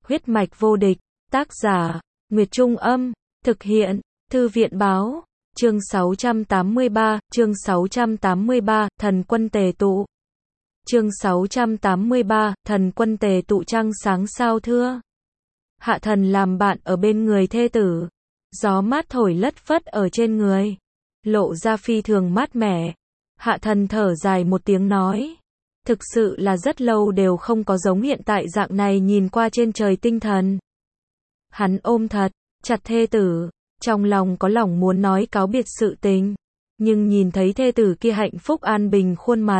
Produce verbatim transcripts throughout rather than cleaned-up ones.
Huyết mạch vô địch, tác giả, Nguyệt Trung Âm, thực hiện, Thư viện Báo, chương sáu trăm tám mươi ba, chương sáu trăm tám mươi ba, thần quân tề tụ. Chương sáu trăm tám mươi ba, thần quân tề tụ trăng sáng sao thưa. Hạ thần làm bạn ở bên người thê tử, gió mát thổi lất phất ở trên người, lộ ra phi thường mát mẻ. Hạ thần thở dài một tiếng nói, thực sự là rất lâu đều không có giống hiện tại dạng này nhìn qua trên trời tinh thần. Hắn ôm thật chặt thê tử, trong lòng có lòng muốn nói cáo biệt sự tình, nhưng nhìn thấy thê tử kia hạnh phúc an bình khuôn mặt,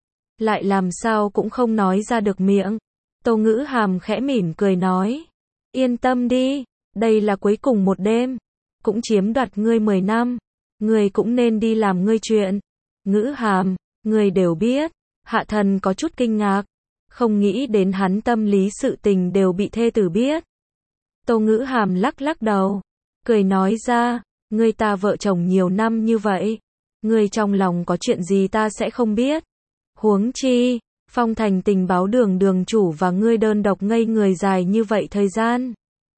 lại làm sao cũng không nói ra được miệng. Tô Ngữ Hàm khẽ mỉm cười nói, yên tâm đi, đây là cuối cùng một đêm, cũng chiếm đoạt ngươi mười năm, ngươi cũng nên đi làm ngươi chuyện. Ngữ Hàm, ngươi đều biết. Hạ thần có chút kinh ngạc, không nghĩ đến hắn tâm lý sự tình đều bị thê tử biết. Tô Ngữ Hàm lắc lắc đầu, cười nói ra, ngươi ta vợ chồng nhiều năm như vậy, ngươi trong lòng có chuyện gì ta sẽ không biết. Huống chi, Phong Thành tình báo đường đường chủ và ngươi đơn độc ngây người dài như vậy thời gian.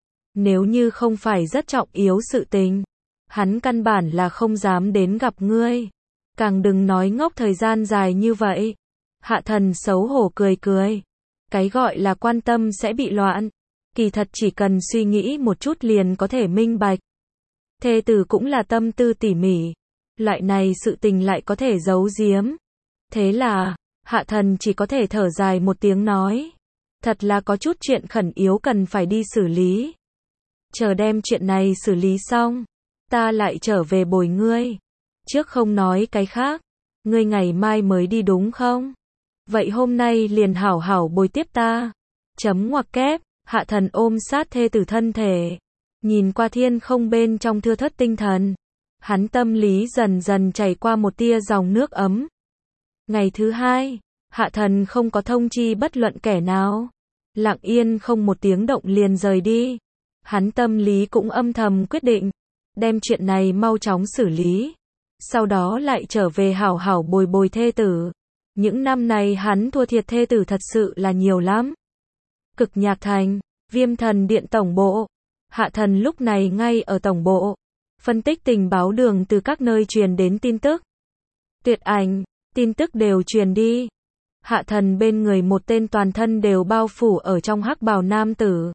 Nếu như không phải rất trọng yếu sự tình, hắn căn bản là không dám đến gặp ngươi. Càng đừng nói ngốc thời gian dài như vậy. Hạ thần xấu hổ cười cười. Cái gọi là quan tâm sẽ bị loạn. Kỳ thật chỉ cần suy nghĩ một chút liền có thể minh bạch. Thê tử cũng là tâm tư tỉ mỉ. Loại này sự tình lại có thể giấu giếm. Thế là, hạ thần chỉ có thể thở dài một tiếng nói. Thật là có chút chuyện khẩn yếu cần phải đi xử lý. Chờ đem chuyện này xử lý xong, ta lại trở về bồi ngươi. Trước không nói cái khác, ngươi ngày mai mới đi đúng không? Vậy hôm nay liền hảo hảo bồi tiếp ta. Chấm ngoặc kép, hạ thần ôm sát thê tử thân thể, nhìn qua thiên không bên trong thưa thớt tinh thần. Hắn tâm lý dần dần chảy qua một tia dòng nước ấm. Ngày thứ hai, hạ thần không có thông chi bất luận kẻ nào. Lặng yên không một tiếng động liền rời đi. Hắn tâm lý cũng âm thầm quyết định, đem chuyện này mau chóng xử lý. Sau đó lại trở về hảo hảo bồi bồi thê tử. Những năm này hắn thua thiệt thê tử thật sự là nhiều lắm. Cực Nhạc Thành, Viêm Thần Điện tổng bộ. Hạ thần lúc này ngay ở tổng bộ, phân tích tình báo đường từ các nơi truyền đến tin tức. Tuyệt Ảnh, tin tức đều truyền đi. Hạ thần bên người một tên toàn thân đều bao phủ ở trong hắc bào nam tử.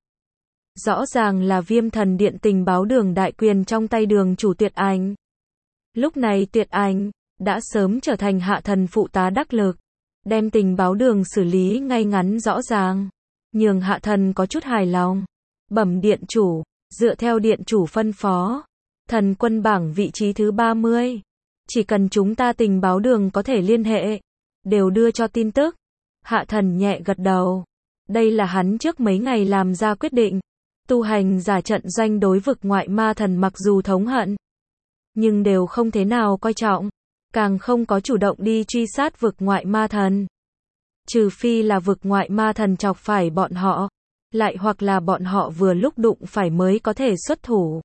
Rõ ràng là Viêm Thần Điện tình báo đường đại quyền trong tay đường chủ Tuyệt Ảnh. Lúc này Tuyệt Ảnh đã sớm trở thành hạ thần phụ tá đắc lực, đem tình báo đường xử lý ngay ngắn rõ ràng, nhường hạ thần có chút hài lòng. Bẩm điện chủ, dựa theo điện chủ phân phó, thần quân bảng vị trí thứ ba mươi, chỉ cần chúng ta tình báo đường có thể liên hệ, đều đưa cho tin tức. Hạ thần nhẹ gật đầu, đây là hắn trước mấy ngày làm ra quyết định. Tu hành giả trận doanh đối vực ngoại ma thần mặc dù thống hận, nhưng đều không thế nào coi trọng, càng không có chủ động đi truy sát vực ngoại ma thần. Trừ phi là vực ngoại ma thần chọc phải bọn họ, lại hoặc là bọn họ vừa lúc đụng phải mới có thể xuất thủ.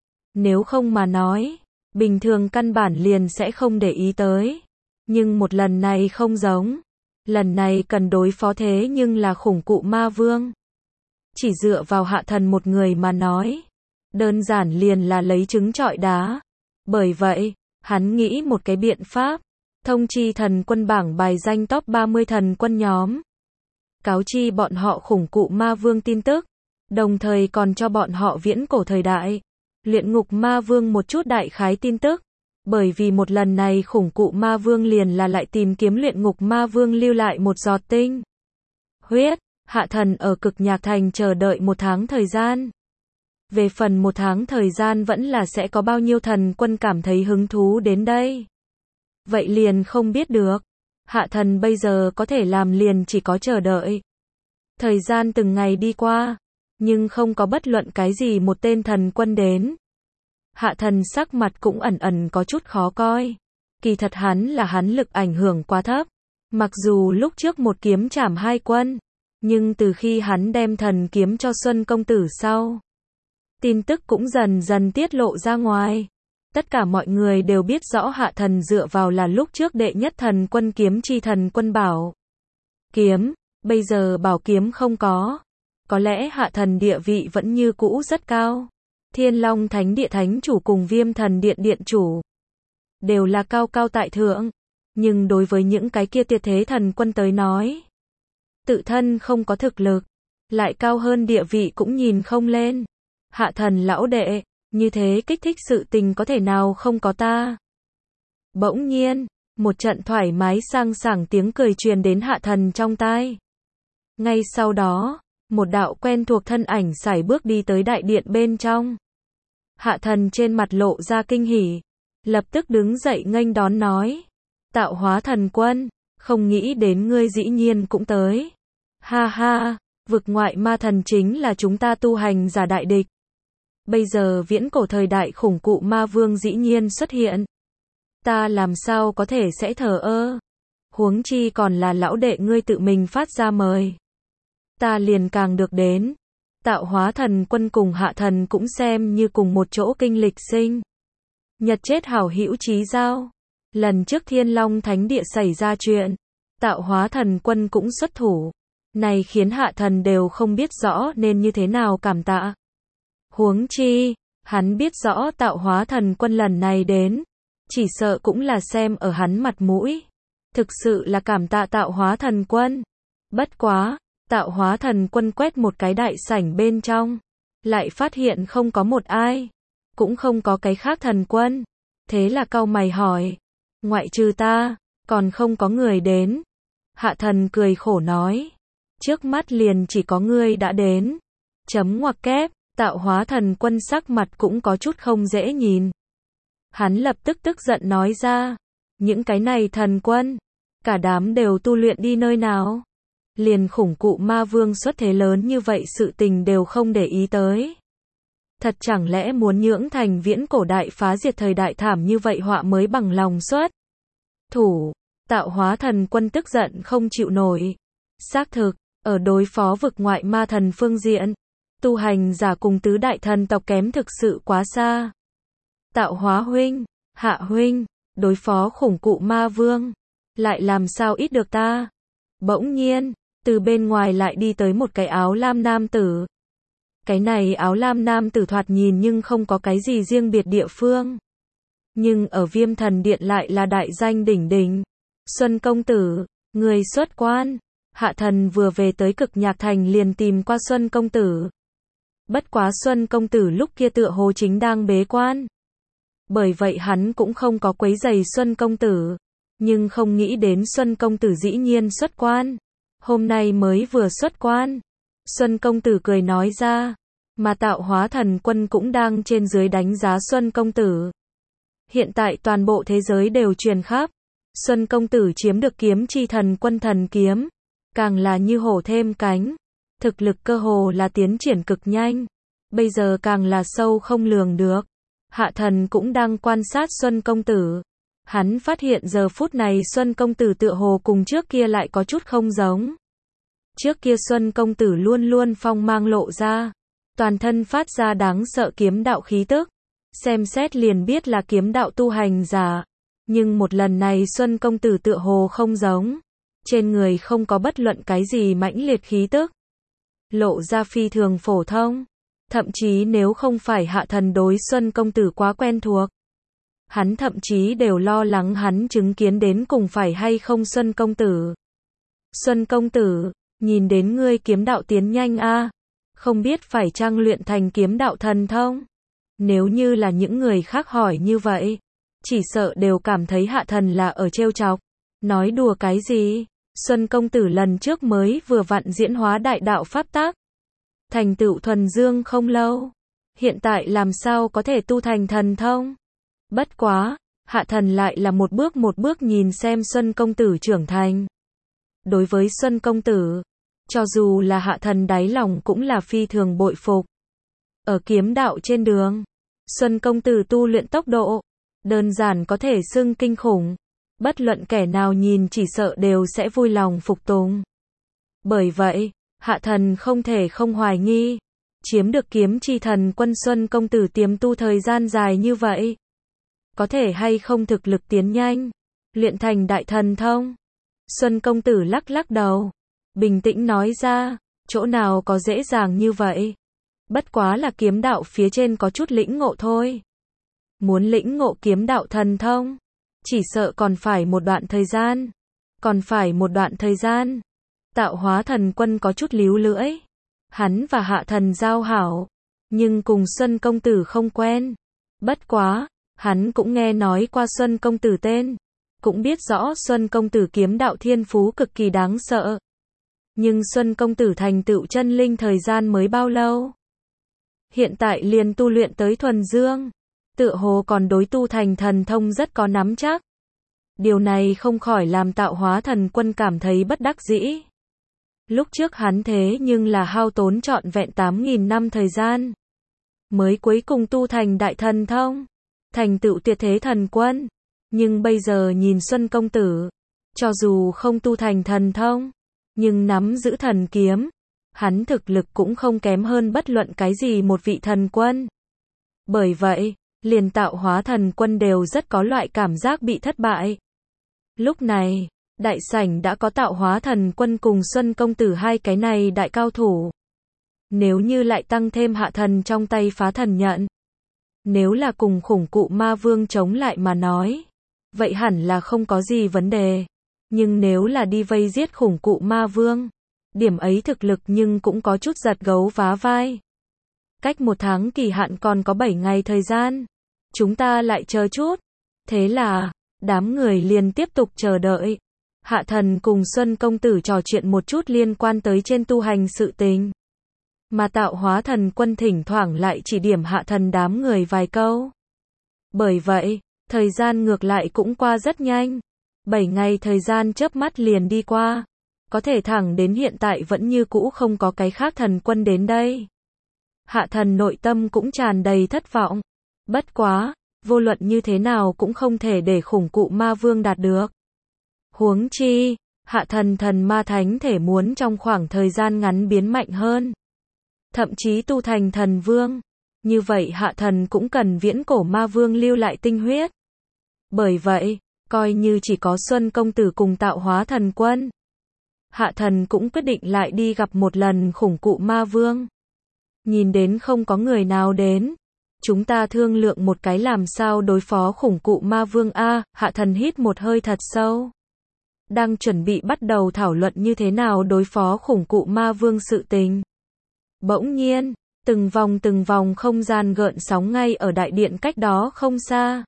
Nếu không mà nói, bình thường căn bản liền sẽ không để ý tới. Nhưng một lần này không giống. Lần này cần đối phó thế nhưng là khủng cụ ma vương. Chỉ dựa vào hạ thần một người mà nói, đơn giản liền là lấy trứng trọi đá. Bởi vậy, hắn nghĩ một cái biện pháp, thông chi thần quân bảng bài danh top ba mươi thần quân nhóm. Cáo chi bọn họ khủng cụ ma vương tin tức, đồng thời còn cho bọn họ viễn cổ thời đại, luyện ngục ma vương một chút đại khái tin tức. Bởi vì một lần này khủng cụ ma vương liền là lại tìm kiếm luyện ngục ma vương lưu lại một giọt tinh huyết. Hạ thần ở Cực Nhạc Thành chờ đợi một tháng thời gian. Về phần một tháng thời gian vẫn là sẽ có bao nhiêu thần quân cảm thấy hứng thú đến đây. Vậy liền không biết được. Hạ thần bây giờ có thể làm liền chỉ có chờ đợi. Thời gian từng ngày đi qua, nhưng không có bất luận cái gì một tên thần quân đến. Hạ thần sắc mặt cũng ẩn ẩn có chút khó coi. Kỳ thật hắn là hắn lực ảnh hưởng quá thấp. Mặc dù lúc trước một kiếm chảm hai quân, nhưng từ khi hắn đem thần kiếm cho Xuân công tử sau, tin tức cũng dần dần tiết lộ ra ngoài. Tất cả mọi người đều biết rõ hạ thần dựa vào là lúc trước đệ nhất thần quân kiếm chi thần quân bảo kiếm, bây giờ bảo kiếm không có, có lẽ hạ thần địa vị vẫn như cũ rất cao. Thiên Long Thánh Địa Thánh Chủ cùng Viêm Thần Điện Điện Chủ đều là cao cao tại thượng, nhưng đối với những cái kia tuyệt thế thần quân tới nói, tự thân không có thực lực, lại cao hơn địa vị cũng nhìn không lên. Hạ thần lão đệ, như thế kích thích sự tình có thể nào không có ta. Bỗng nhiên, một trận thoải mái sang sảng tiếng cười truyền đến hạ thần trong tai. Ngay sau đó, một đạo quen thuộc thân ảnh sải bước đi tới đại điện bên trong. Hạ thần trên mặt lộ ra kinh hỉ, lập tức đứng dậy nghênh đón nói: Tạo Hóa Thần Quân, không nghĩ đến ngươi dĩ nhiên cũng tới. Ha ha, vực ngoại ma thần chính là chúng ta tu hành giả đại địch. Bây giờ viễn cổ thời đại khủng cụ ma vương dĩ nhiên xuất hiện. Ta làm sao có thể sẽ thờ ơ. Huống chi còn là lão đệ ngươi tự mình phát ra mời. Ta liền càng được đến. Tạo Hóa Thần Quân cùng hạ thần cũng xem như cùng một chỗ kinh lịch sinh. Nhật chết hảo hữu chí giao. Lần trước Thiên Long Thánh Địa xảy ra chuyện, Tạo Hóa Thần Quân cũng xuất thủ. Này khiến hạ thần đều không biết rõ nên như thế nào cảm tạ. Huống chi, hắn biết rõ Tạo Hóa Thần Quân lần này đến, chỉ sợ cũng là xem ở hắn mặt mũi. Thực sự là cảm tạ Tạo Hóa Thần Quân. Bất quá, Tạo Hóa Thần Quân quét một cái đại sảnh bên trong, lại phát hiện không có một ai, cũng không có cái khác thần quân. Thế là cau mày hỏi, ngoại trừ ta, còn không có người đến. Hạ thần cười khổ nói, trước mắt liền chỉ có ngươi đã đến. Chấm ngoặc kép, Tạo Hóa Thần Quân sắc mặt cũng có chút không dễ nhìn. Hắn lập tức tức giận nói ra, những cái này thần quân, cả đám đều tu luyện đi nơi nào? Liền khủng cụ ma vương xuất thế lớn như vậy sự tình đều không để ý tới. Thật chẳng lẽ muốn nhưỡng thành viễn cổ đại phá diệt thời đại thảm như vậy họa mới bằng lòng xuất thủ. Tạo Hóa Thần Quân tức giận không chịu nổi. Xác thực, ở đối phó vực ngoại ma thần phương diện, tu hành giả cùng tứ đại thần tộc kém thực sự quá xa. Tạo Hóa huynh, Hạ huynh, đối phó khủng cụ ma vương, lại làm sao ít được ta. Bỗng nhiên, từ bên ngoài lại đi tới một cái áo lam nam tử. Cái này áo lam nam tử thoạt nhìn nhưng không có cái gì riêng biệt địa phương. Nhưng ở Viêm Thần Điện lại là đại danh đỉnh đỉnh. Xuân công tử, người xuất quan. Hạ thần vừa về tới Cực Nhạc Thành liền tìm qua Xuân công tử. Bất quá Xuân công tử lúc kia tựa hồ chính đang bế quan. Bởi vậy hắn cũng không có quấy rầy Xuân công tử. Nhưng không nghĩ đến Xuân công tử dĩ nhiên xuất quan. Hôm nay mới vừa xuất quan. Xuân công tử cười nói ra. Mà Tạo Hóa Thần Quân cũng đang trên dưới đánh giá Xuân công tử. Hiện tại toàn bộ thế giới đều truyền khắp. Xuân công tử chiếm được kiếm chi thần quân thần kiếm. Càng là như hổ thêm cánh. Thực lực cơ hồ là tiến triển cực nhanh. Bây giờ càng là sâu không lường được. Hạ thần cũng đang quan sát Xuân công tử. Hắn phát hiện giờ phút này Xuân công tử tựa hồ cùng trước kia lại có chút không giống. Trước kia Xuân công tử luôn luôn phong mang lộ ra. Toàn thân phát ra đáng sợ kiếm đạo khí tức. Xem xét liền biết là kiếm đạo tu hành giả. Nhưng một lần này Xuân công tử tựa hồ không giống. Trên người không có bất luận cái gì mãnh liệt khí tức. Lộ ra phi thường phổ thông. Thậm chí nếu không phải hạ thần đối Xuân công tử quá quen thuộc. Hắn thậm chí đều lo lắng hắn chứng kiến đến cùng phải hay không Xuân công tử. Xuân công tử, nhìn đến ngươi kiếm đạo tiến nhanh a, không biết phải chăng luyện thành kiếm đạo thần thông. Nếu như là những người khác hỏi như vậy, chỉ sợ đều cảm thấy hạ thần là ở trêu chọc. Nói đùa cái gì? Xuân công tử lần trước mới vừa vặn diễn hóa đại đạo pháp tác. Thành tựu thuần dương không lâu. Hiện tại làm sao có thể tu thành thần thông? Bất quá, hạ thần lại là một bước một bước nhìn xem Xuân công tử trưởng thành. Đối với Xuân công tử, cho dù là hạ thần đáy lòng cũng là phi thường bội phục. Ở kiếm đạo trên đường, Xuân công tử tu luyện tốc độ, đơn giản có thể xưng kinh khủng. Bất luận kẻ nào nhìn chỉ sợ đều sẽ vui lòng phục tùng. Bởi vậy, hạ thần không thể không hoài nghi. Chiếm được kiếm chi thần quân Xuân công tử tiềm tu thời gian dài như vậy. Có thể hay không thực lực tiến nhanh, luyện thành đại thần thông. Xuân công tử lắc lắc đầu, bình tĩnh nói ra, Chỗ nào có dễ dàng như vậy. Bất quá là kiếm đạo phía trên có chút lĩnh ngộ thôi. Muốn lĩnh ngộ kiếm đạo thần thông, chỉ sợ còn phải một đoạn thời gian. Còn phải một đoạn thời gian. Tạo Hóa Thần Quân có chút líu lưỡi. Hắn và Hạ Thần giao hảo, nhưng cùng Xuân công tử không quen. Bất quá, hắn cũng nghe nói qua Xuân công tử tên, cũng biết rõ Xuân công tử kiếm đạo thiên phú cực kỳ đáng sợ. Nhưng Xuân công tử thành tựu chân linh thời gian mới bao lâu? Hiện tại liền tu luyện tới thuần dương, tựa hồ còn đối tu thành thần thông rất có nắm chắc. Điều này không khỏi làm Tạo Hóa Thần Quân cảm thấy bất đắc dĩ. Lúc trước hắn thế nhưng là hao tốn trọn vẹn tám nghìn năm thời gian, mới cuối cùng tu thành đại thần thông, thành tựu tuyệt thế thần quân. Nhưng bây giờ nhìn Xuân công tử, cho dù không tu thành thần thông, nhưng nắm giữ thần kiếm, hắn thực lực cũng không kém hơn bất luận cái gì một vị thần quân. Bởi vậy, liền Tạo Hóa Thần Quân đều rất có loại cảm giác bị thất bại. Lúc này, đại sảnh đã có Tạo Hóa Thần Quân cùng Xuân công tử hai cái này đại cao thủ. Nếu như lại tăng thêm Hạ Thần trong tay phá thần nhận, nếu là cùng khủng cụ ma vương chống lại mà nói, vậy hẳn là không có gì vấn đề. Nhưng nếu là đi vây giết khủng cụ ma vương, điểm ấy thực lực nhưng cũng có chút giật gấu vá vai. Cách một tháng kỳ hạn còn có bảy ngày thời gian, chúng ta lại chờ chút. Thế là, đám người liền tiếp tục chờ đợi. Hạ Thần cùng Xuân công tử trò chuyện một chút liên quan tới trên tu hành sự tình. Mà Tạo Hóa Thần Quân thỉnh thoảng lại chỉ điểm Hạ Thần đám người vài câu. Bởi vậy, thời gian ngược lại cũng qua rất nhanh. Bảy ngày thời gian chớp mắt liền đi qua. Có thể thẳng đến hiện tại vẫn như cũ không có cái khác thần quân đến đây. Hạ Thần nội tâm cũng tràn đầy thất vọng. Bất quá, vô luận như thế nào cũng không thể để khủng cụ ma vương đạt được. Huống chi, Hạ Thần thần ma thánh thể muốn trong khoảng thời gian ngắn biến mạnh hơn. Thậm chí tu thành thần vương. Như vậy Hạ Thần cũng cần viễn cổ ma vương lưu lại tinh huyết. Bởi vậy, coi như chỉ có Xuân công tử cùng Tạo Hóa Thần Quân, Hạ Thần cũng quyết định lại đi gặp một lần khủng cụ ma vương. Nhìn đến không có người nào đến, chúng ta thương lượng một cái làm sao đối phó khủng cụ ma vương a. Hạ Thần hít một hơi thật sâu. Đang chuẩn bị bắt đầu thảo luận như thế nào đối phó khủng cụ ma vương sự tình. Bỗng nhiên, từng vòng từng vòng không gian gợn sóng ngay ở đại điện cách đó không xa.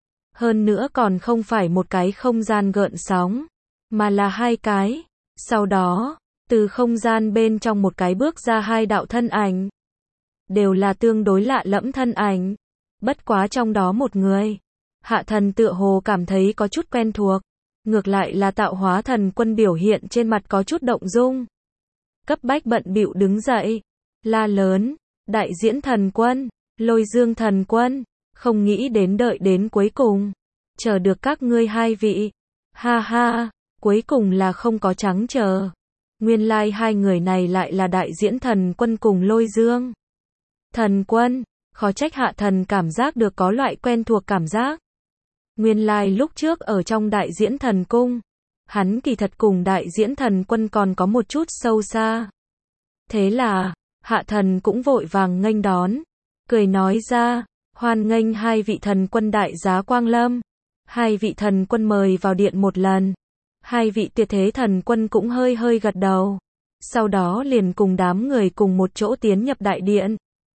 Hơn nữa còn không phải một cái không gian gợn sóng, mà là hai cái. Sau đó, từ không gian bên trong một cái bước ra hai đạo thân ảnh. Đều là tương đối lạ lẫm thân ảnh. Bất quá trong đó một người, Hạ Thần tựa hồ cảm thấy có chút quen thuộc. Ngược lại là Tạo Hóa Thần Quân biểu hiện trên mặt có chút động dung. Cấp bách bận bịu đứng dậy, la lớn, Đại Diễn Thần Quân, Lôi Dương Thần Quân, không nghĩ đến đợi đến cuối cùng, chờ được các ngươi hai vị. Ha ha, cuối cùng là không có trắng chờ. Nguyên lai hai người này lại là Đại Diễn Thần Quân cùng Lôi Dương Thần Quân. Khó trách Hạ Thần cảm giác được có loại quen thuộc cảm giác. Nguyên lai lúc trước ở trong Đại Diễn Thần Cung, hắn kỳ thật cùng Đại Diễn Thần Quân còn có một chút sâu xa. Thế là, Hạ Thần cũng vội vàng nghênh đón, cười nói ra, hoan nghênh hai vị thần quân đại giá quang lâm. Hai vị thần quân mời vào điện một lần. Hai vị tuyệt thế thần quân cũng hơi hơi gật đầu. Sau đó liền cùng đám người cùng một chỗ tiến nhập đại điện.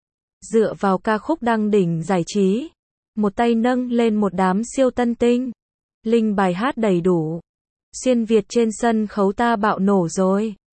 Dựa vào ca khúc đăng đỉnh giải trí, một tay nâng lên một đám siêu tân tinh. Linh bài hát đầy đủ. Xuyên Việt trên sân khấu ta bạo nổ rồi.